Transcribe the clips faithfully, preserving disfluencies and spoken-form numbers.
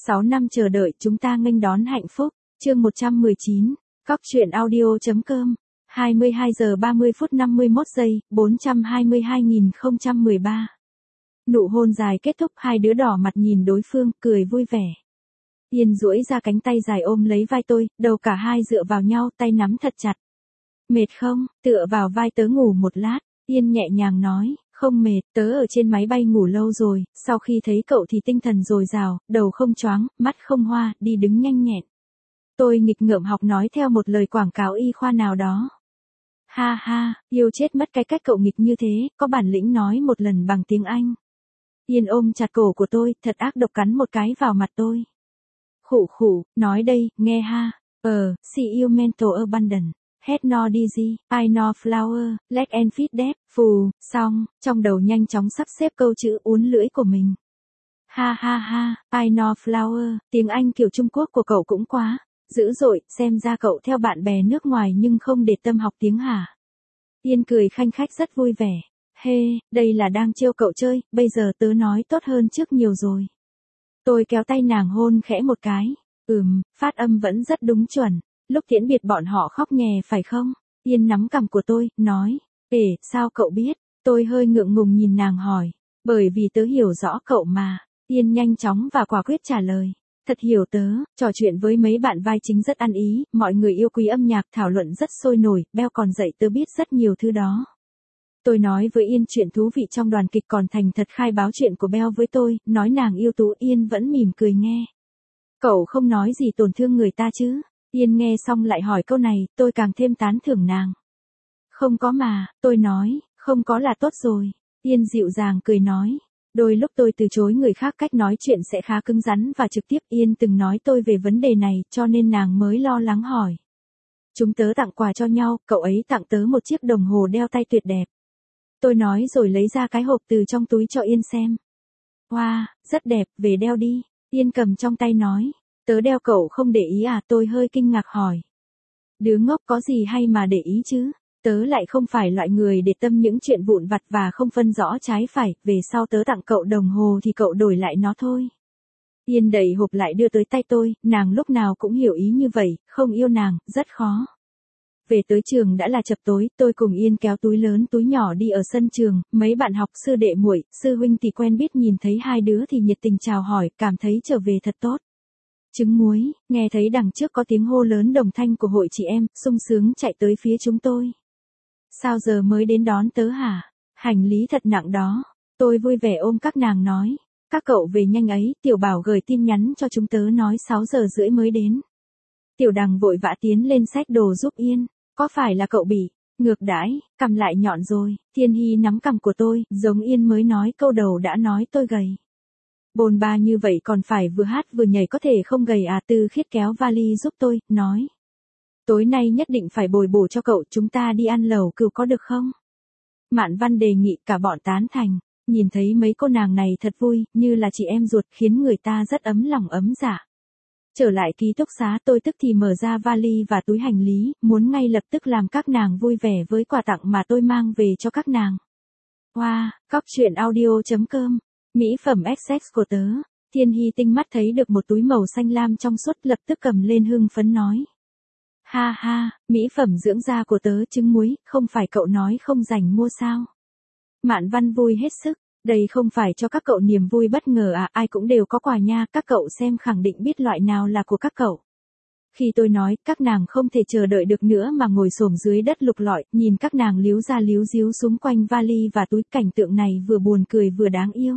sáu năm chờ đợi chúng ta nghênh đón hạnh phúc. Chương một trăm mười chín. Cóc truyện audio.com. hai mươi hai giờ ba mươi phút năm mươi mốt giây, bốn trăm hai mươi hai nghìn không trăm mười ba. Nụ hôn dài kết thúc, hai đứa đỏ mặt nhìn đối phương, cười vui vẻ. Yên duỗi ra cánh tay dài ôm lấy vai tôi, đầu cả hai dựa vào nhau, tay nắm thật chặt. Mệt không? Tựa vào vai tớ ngủ một lát. Yên nhẹ nhàng nói, không mệt, tớ ở trên máy bay ngủ lâu rồi, sau khi thấy cậu thì tinh thần dồi dào, đầu không choáng, mắt không hoa, đi đứng nhanh nhẹn. Tôi nghịch ngợm học nói theo một lời quảng cáo y khoa nào đó. Ha ha, yêu chết mất cái cách cậu nghịch như thế, có bản lĩnh nói một lần bằng tiếng Anh. Yên ôm chặt cổ của tôi, thật ác độc cắn một cái vào mặt tôi. Khủ khủ, nói đây, nghe ha. Ờ, see you mental abandon. Head no dizzy, I know flower, leg and feet dead, phù, xong, trong đầu nhanh chóng sắp xếp câu chữ uốn lưỡi của mình. Ha ha ha, I know flower, tiếng Anh kiểu Trung Quốc của cậu cũng quá dữ dội, xem ra cậu theo bạn bè nước ngoài nhưng không để tâm học tiếng hả? Yên cười khanh khách rất vui vẻ. Hê, hey, đây là đang trêu cậu chơi, bây giờ tớ nói tốt hơn trước nhiều rồi. Tôi kéo tay nàng hôn khẽ một cái. Ừm, phát âm vẫn rất đúng chuẩn. Lúc tiễn biệt bọn họ khóc nhè phải không? Yên nắm cằm của tôi, nói. Ê, sao cậu biết? Tôi hơi ngượng ngùng nhìn nàng hỏi. Bởi vì tớ hiểu rõ cậu mà. Yên nhanh chóng và quả quyết trả lời. Thật hiểu tớ, trò chuyện với mấy bạn vai chính rất ăn ý, mọi người yêu quý âm nhạc, thảo luận rất sôi nổi, Beo còn dạy tớ biết rất nhiều thứ đó. Tôi nói với Yên chuyện thú vị trong đoàn kịch, còn thành thật khai báo chuyện của Beo với tôi, nói nàng yêu tú. Yên vẫn mỉm cười nghe. Cậu không nói gì tổn thương người ta chứ? Yên nghe xong lại hỏi câu này, tôi càng thêm tán thưởng nàng. Không có mà, tôi nói, không có là tốt rồi. Yên dịu dàng cười nói. Đôi lúc tôi từ chối người khác cách nói chuyện sẽ khá cứng rắn và trực tiếp. Yên từng nói tôi về vấn đề này, cho nên nàng mới lo lắng hỏi. Chúng tớ tặng quà cho nhau, cậu ấy tặng tớ một chiếc đồng hồ đeo tay tuyệt đẹp. Tôi nói rồi lấy ra cái hộp từ trong túi cho Yên xem. Wow, rất đẹp, về đeo đi. Yên cầm trong tay nói. Tớ đeo cậu không để ý à? Tôi hơi kinh ngạc hỏi. Đứa ngốc có gì hay mà để ý chứ? Tớ lại không phải loại người để tâm những chuyện vụn vặt và không phân rõ trái phải, về sau tớ tặng cậu đồng hồ thì cậu đổi lại nó thôi. Yên đẩy hộp lại đưa tới tay tôi, nàng lúc nào cũng hiểu ý như vậy, không yêu nàng, rất khó. Về tới trường đã là chập tối, tôi cùng Yên kéo túi lớn túi nhỏ đi ở sân trường, mấy bạn học sư đệ muội, sư huynh thì quen biết nhìn thấy hai đứa thì nhiệt tình chào hỏi, cảm thấy trở về thật tốt. Trứng muối, nghe thấy đằng trước có tiếng hô lớn đồng thanh của hội chị em, sung sướng chạy tới phía chúng tôi. Sao giờ mới đến đón tớ hả? Hành lý thật nặng đó. Tôi vui vẻ ôm các nàng nói. Các cậu về nhanh ấy, Tiểu Bảo gửi tin nhắn cho chúng tớ nói sáu giờ rưỡi mới đến. Tiểu Đằng vội vã tiến lên xách đồ giúp Yên. Có phải là cậu bị ngược đãi, cằm lại nhọn rồi? Thiên Hy nắm cằm của tôi, giống Yên mới nói câu đầu đã nói tôi gầy. Bồn ba như vậy còn phải vừa hát vừa nhảy có thể không gầy à? Tư Khiết kéo vali giúp tôi, nói. Tối nay nhất định phải bồi bổ cho cậu, chúng ta đi ăn lẩu cừu có được không? Mạn Văn đề nghị, cả bọn tán thành. Nhìn thấy mấy cô nàng này thật vui, như là chị em ruột, khiến người ta rất ấm lòng ấm dạ. Trở lại ký túc xá, tôi tức thì mở ra vali và túi hành lý, muốn ngay lập tức làm các nàng vui vẻ với quà tặng mà tôi mang về cho các nàng. Wow, cóc truyện audio.com. Mỹ phẩm Essex của tớ. Thiên Hy tinh mắt thấy được một túi màu xanh lam trong suốt, lập tức cầm lên hưng phấn nói. Ha ha, mỹ phẩm dưỡng da của tớ. Trứng muối, không phải cậu nói không rảnh mua sao? Mạn Văn vui hết sức. Đây không phải cho các cậu niềm vui bất ngờ à? Ai cũng đều có quà nha, các cậu xem khẳng định biết loại nào là của các cậu. Khi tôi nói, các nàng không thể chờ đợi được nữa mà ngồi xổm dưới đất lục lọi, nhìn các nàng líu ra líu díu xung quanh vali và túi, cảnh tượng này vừa buồn cười vừa đáng yêu.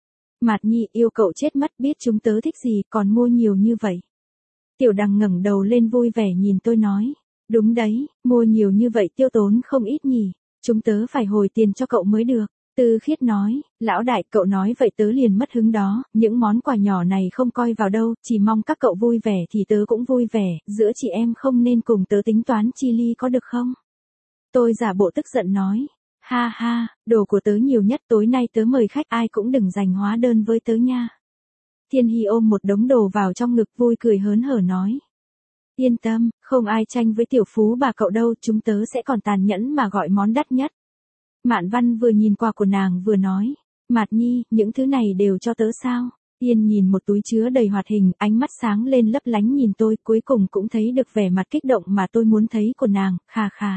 Mạt Nhi, yêu cậu chết mất, biết chúng tớ thích gì, còn mua nhiều như vậy. Tiểu Đằng ngẩng đầu lên vui vẻ nhìn tôi nói. Đúng đấy, mua nhiều như vậy tiêu tốn không ít nhỉ, chúng tớ phải hồi tiền cho cậu mới được. Tư Khiết nói, lão đại, cậu nói vậy tớ liền mất hứng đó, những món quà nhỏ này không coi vào đâu, chỉ mong các cậu vui vẻ thì tớ cũng vui vẻ, giữa chị em không nên cùng tớ tính toán chi ly có được không? Tôi giả bộ tức giận nói. Ha ha, đồ của tớ nhiều nhất, tối nay tớ mời khách, ai cũng đừng dành hóa đơn với tớ nha. Thiên Hy ôm một đống đồ vào trong ngực, vui cười hớn hở nói. Yên tâm, không ai tranh với tiểu phú bà cậu đâu, chúng tớ sẽ còn tàn nhẫn mà gọi món đắt nhất. Mạn Văn vừa nhìn quà của nàng vừa nói. Mạt Nhi, những thứ này đều cho tớ sao? Yên nhìn một túi chứa đầy hoạt hình, ánh mắt sáng lên lấp lánh nhìn tôi, cuối cùng cũng thấy được vẻ mặt kích động mà tôi muốn thấy của nàng, khà khà.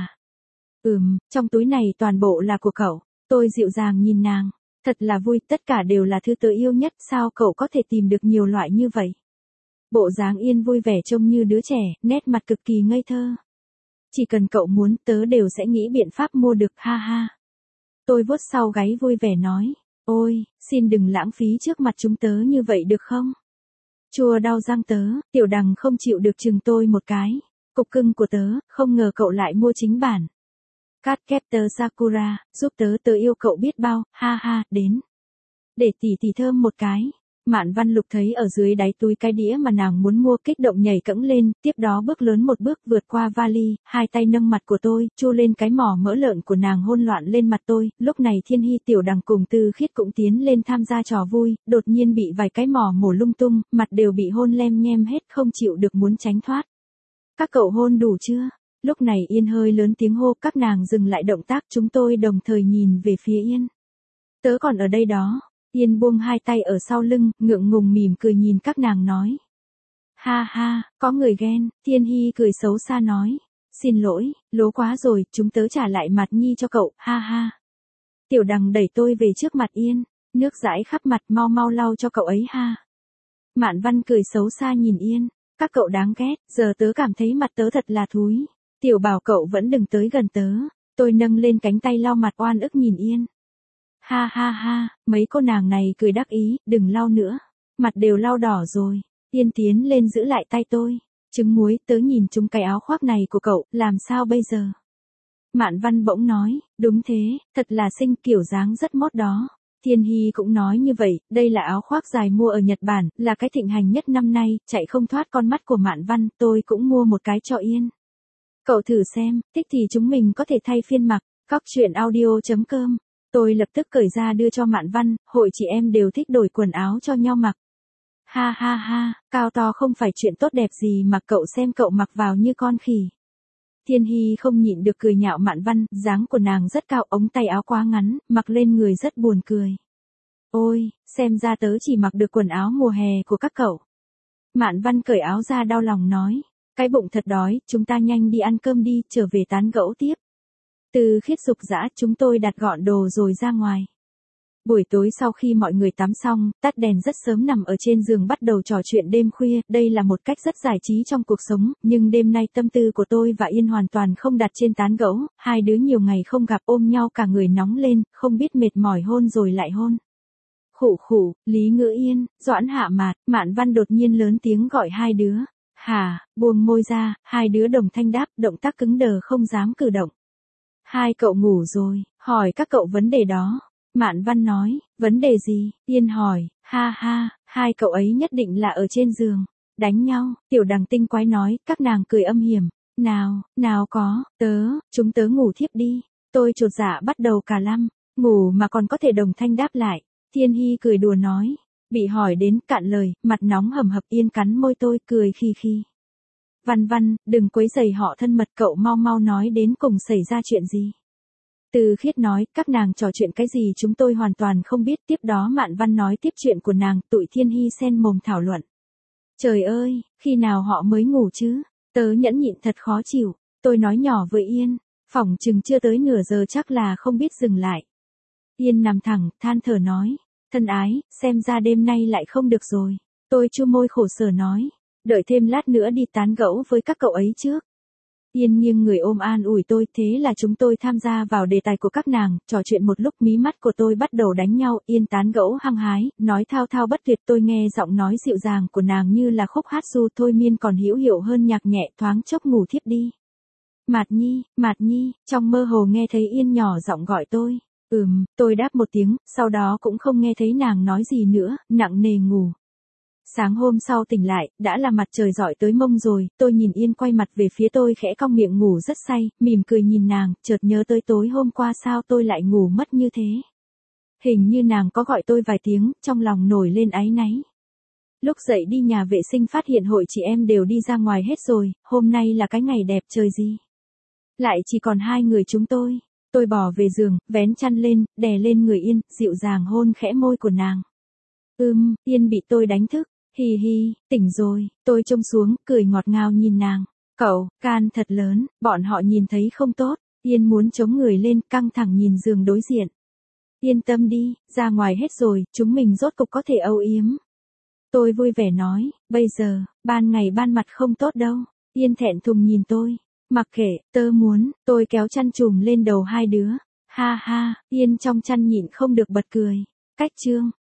Ừm, trong túi này toàn bộ là của cậu. Tôi dịu dàng nhìn nàng. Thật là vui, tất cả đều là thứ tớ yêu nhất, sao cậu có thể tìm được nhiều loại như vậy? Bộ dáng Yên vui vẻ trông như đứa trẻ, nét mặt cực kỳ ngây thơ. Chỉ cần cậu muốn, tớ đều sẽ nghĩ biện pháp mua được, ha ha. Tôi vuốt sau gáy vui vẻ nói, ôi, xin đừng lãng phí trước mặt chúng tớ như vậy được không? Chua đau răng tớ, Tiểu Đằng không chịu được chừng tôi một cái. Cục cưng của tớ, không ngờ cậu lại mua chính bản. Cardcaptor Sakura, giúp tớ tớ yêu cậu biết bao, ha ha, đến. Để tỉ tỉ thơm một cái. Mạn Văn Lục thấy ở dưới đáy túi cái đĩa mà nàng muốn mua, kích động nhảy cẫng lên, tiếp đó bước lớn một bước vượt qua vali, hai tay nâng mặt của tôi, chu lên cái mỏ mỡ lợn của nàng hôn loạn lên mặt tôi. Lúc này Thiên Hy, Tiểu Đằng cùng Tư Khiết cũng tiến lên tham gia trò vui, đột nhiên bị vài cái mỏ mổ lung tung, mặt đều bị hôn lem nhem hết, không chịu được muốn tránh thoát. Các cậu hôn đủ chưa? Lúc này Yên hơi lớn tiếng hô, các nàng dừng lại động tác, chúng tôi đồng thời nhìn về phía Yên. Tớ còn ở đây đó. Yên buông hai tay ở sau lưng, ngượng ngùng mỉm cười nhìn các nàng nói. Ha ha, có người ghen. Thiên Hy cười xấu xa nói. Xin lỗi, lố quá rồi, chúng tớ trả lại mặt nhi cho cậu, ha ha. Tiểu Đằng đẩy tôi về trước mặt Yên. Nước dãi khắp mặt, mau mau lau cho cậu ấy ha. Mạn Văn cười xấu xa nhìn Yên. Các cậu đáng ghét, giờ tớ cảm thấy mặt tớ thật là thúi. Tiểu bảo cậu vẫn đừng tới gần tớ. Tôi nâng lên cánh tay lau mặt oan ức nhìn Yên. Ha ha ha, mấy cô nàng này cười đắc ý, đừng lau nữa. Mặt đều lau đỏ rồi. Yên tiến lên giữ lại tay tôi. Trứng muối, tớ nhìn chúng cái áo khoác này của cậu, làm sao bây giờ? Mạn Văn bỗng nói, đúng thế, thật là xinh, kiểu dáng rất mót đó. Thiên Hy cũng nói như vậy, đây là áo khoác dài mua ở Nhật Bản, là cái thịnh hành nhất năm nay, chạy không thoát con mắt của Mạn Văn, tôi cũng mua một cái cho Yên. Cậu thử xem, thích thì chúng mình có thể thay phiên mặc. Cóc truyện audio chấm com. Tôi lập tức cởi ra đưa cho Mạn Văn, hội chị em đều thích đổi quần áo cho nhau mặc. Ha ha ha, cao to không phải chuyện tốt đẹp gì mà cậu xem cậu mặc vào như con khỉ. Thiên Hy không nhịn được cười nhạo Mạn Văn, dáng của nàng rất cao, ống tay áo quá ngắn, mặc lên người rất buồn cười. Ôi, xem ra tớ chỉ mặc được quần áo mùa hè của các cậu. Mạn Văn cởi áo ra đau lòng nói, cái bụng thật đói, chúng ta nhanh đi ăn cơm đi, trở về tán gẫu tiếp. Từ Khiết dục dã, chúng tôi đặt gọn đồ rồi ra ngoài. Buổi tối sau khi mọi người tắm xong, tắt đèn rất sớm nằm ở trên giường bắt đầu trò chuyện đêm khuya, đây là một cách rất giải trí trong cuộc sống, nhưng đêm nay tâm tư của tôi và Yên hoàn toàn không đặt trên tán gẫu, hai đứa nhiều ngày không gặp ôm nhau cả người nóng lên, không biết mệt mỏi hôn rồi lại hôn. Khụ khụ, Lý Ngữ Yên, Doãn Hạ Mạt, Mạn Văn đột nhiên lớn tiếng gọi hai đứa. Hà, buông môi ra, hai đứa đồng thanh đáp, động tác cứng đờ không dám cử động. Hai cậu ngủ rồi, hỏi các cậu vấn đề đó. Mạn Văn nói, vấn đề gì? Yên hỏi, ha ha, hai cậu ấy nhất định là ở trên giường, đánh nhau. Tiểu Đằng tinh quái nói, các nàng cười âm hiểm. Nào, nào có, tớ, chúng tớ ngủ thiếp đi. Tôi chột dạ bắt đầu cà lăm, ngủ mà còn có thể đồng thanh đáp lại. Thiên Hy cười đùa nói, bị hỏi đến cạn lời, mặt nóng hầm hập. Yên cắn môi tôi cười khi khi. Văn Văn, đừng quấy rầy họ thân mật, cậu mau mau nói đến cùng xảy ra chuyện gì. Từ Khiết nói, các nàng trò chuyện cái gì chúng tôi hoàn toàn không biết. Tiếp đó Mạn Văn nói tiếp chuyện của nàng, tụi Thiên Hy xen mồm thảo luận. Trời ơi, khi nào họ mới ngủ chứ? Tớ nhẫn nhịn thật khó chịu. Tôi nói nhỏ với Yên, phỏng chừng chưa tới nửa giờ chắc là không biết dừng lại. Yên nằm thẳng, than thở nói, thân ái, xem ra đêm nay lại không được rồi. Tôi chu môi khổ sở nói, đợi thêm lát nữa đi tán gẫu với các cậu ấy trước. Yên nghiêng người ôm an ủi tôi, thế là chúng tôi tham gia vào đề tài của các nàng, trò chuyện một lúc mí mắt của tôi bắt đầu đánh nhau. Yên tán gẫu hăng hái, nói thao thao bất tuyệt, tôi nghe giọng nói dịu dàng của nàng như là khúc hát ru thôi miên còn hữu hiệu hơn nhạc nhẹ, thoáng chốc ngủ thiếp đi. Mạt Nhi, Mạt Nhi, trong mơ hồ nghe thấy Yên nhỏ giọng gọi tôi. Ừm, tôi đáp một tiếng, sau đó cũng không nghe thấy nàng nói gì nữa, nặng nề ngủ. Sáng hôm sau tỉnh lại, đã là mặt trời rọi tới mông rồi, tôi nhìn Yên quay mặt về phía tôi khẽ cong miệng ngủ rất say, mỉm cười nhìn nàng, chợt nhớ tới tối hôm qua sao tôi lại ngủ mất như thế. Hình như nàng có gọi tôi vài tiếng, trong lòng nổi lên áy náy. Lúc dậy đi nhà vệ sinh phát hiện hội chị em đều đi ra ngoài hết rồi, hôm nay là cái ngày đẹp trời gì. Lại chỉ còn hai người chúng tôi, tôi bò về giường, vén chăn lên, đè lên người Yên, dịu dàng hôn khẽ môi của nàng. Ưm, Yên bị tôi đánh thức. Hì hì, tỉnh rồi, tôi trông xuống, cười ngọt ngào nhìn nàng. Cậu, can thật lớn, bọn họ nhìn thấy không tốt. Yên muốn chống người lên, căng thẳng nhìn giường đối diện. Yên tâm đi, ra ngoài hết rồi, chúng mình rốt cục có thể âu yếm. Tôi vui vẻ nói, bây giờ, ban ngày ban mặt không tốt đâu. Yên thẹn thùng nhìn tôi. Mặc kệ, tớ muốn, tôi kéo chăn trùm lên đầu hai đứa. Ha ha, Yên trong chăn nhịn không được bật cười. Cách chương.